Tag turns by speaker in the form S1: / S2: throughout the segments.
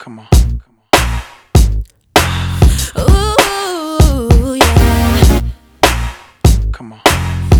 S1: Come on.
S2: Ooh, yeah.
S1: Come on.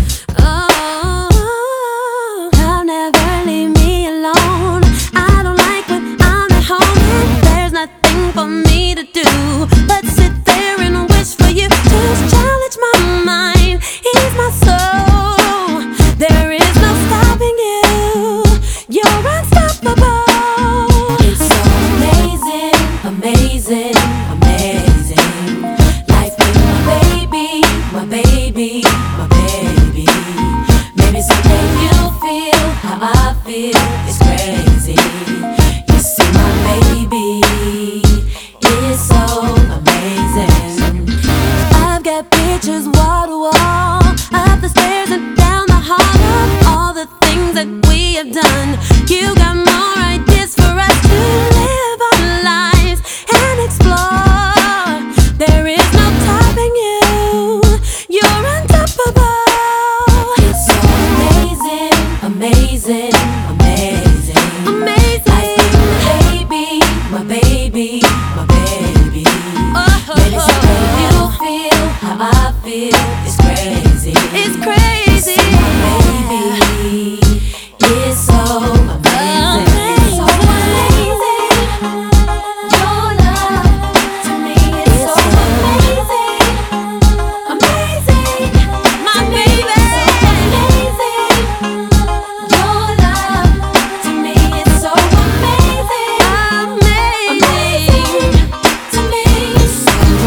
S2: Oh, I'll never leave me alone. I don't like when I'm at home and there's nothing for me to do but sit there and wish for you to challenge my mind, ease my soul. There is no stopping you. You're unstoppable. It's so amazing, amazing, amazing. Life with my baby, my baby, my baby. Maybe someday you'll feel how I feel. It's crazy. You see, my baby is so amazing. I've got pictures wall to wall, up the stairs and down the hall, of all the things that we have done. You got more ideas for us to live our lives and explore. There is no topping you. You're unstoppable. It's so amazing, amazing, amazing, amazing. My baby, my baby, my baby. Maybe someday you'll feel how I feel. It's crazy. It's crazy. My baby is so amazing. So amazing. Your love to me is so amazing. Amazing. My baby is so amazing. Your love to me is so amazing. Amazing to me. It's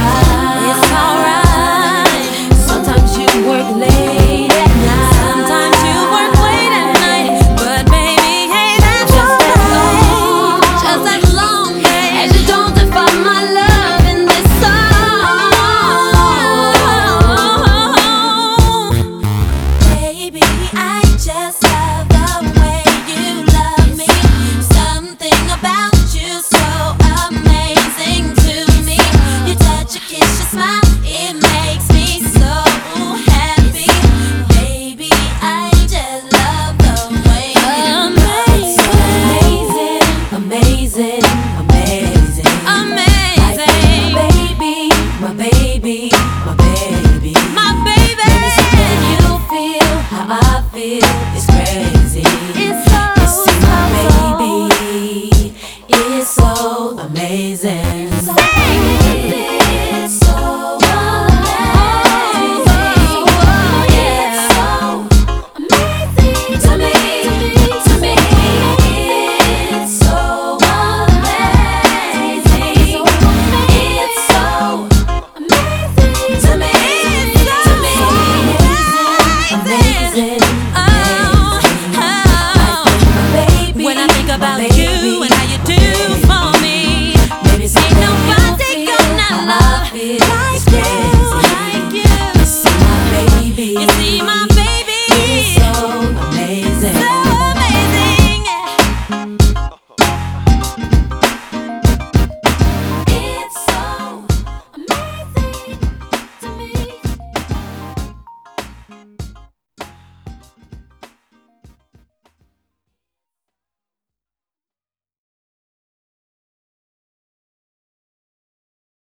S2: alright. Sometimes you work late at night. Sometimes you work late at night. But baby, hey, that's alright. Just as long as you don't define my love in this song. Baby, I just love the way you love me. Something about you so amazing to me. Your touch, your kiss, your smile, it makes me so happy. Baby, I just love the way you love me. So amazing, amazing, amazing, amazing. My baby, my baby, my baby, my baby. Maybe someday you'll feel how I feel. It's crazy. It's so, my baby is so amazing.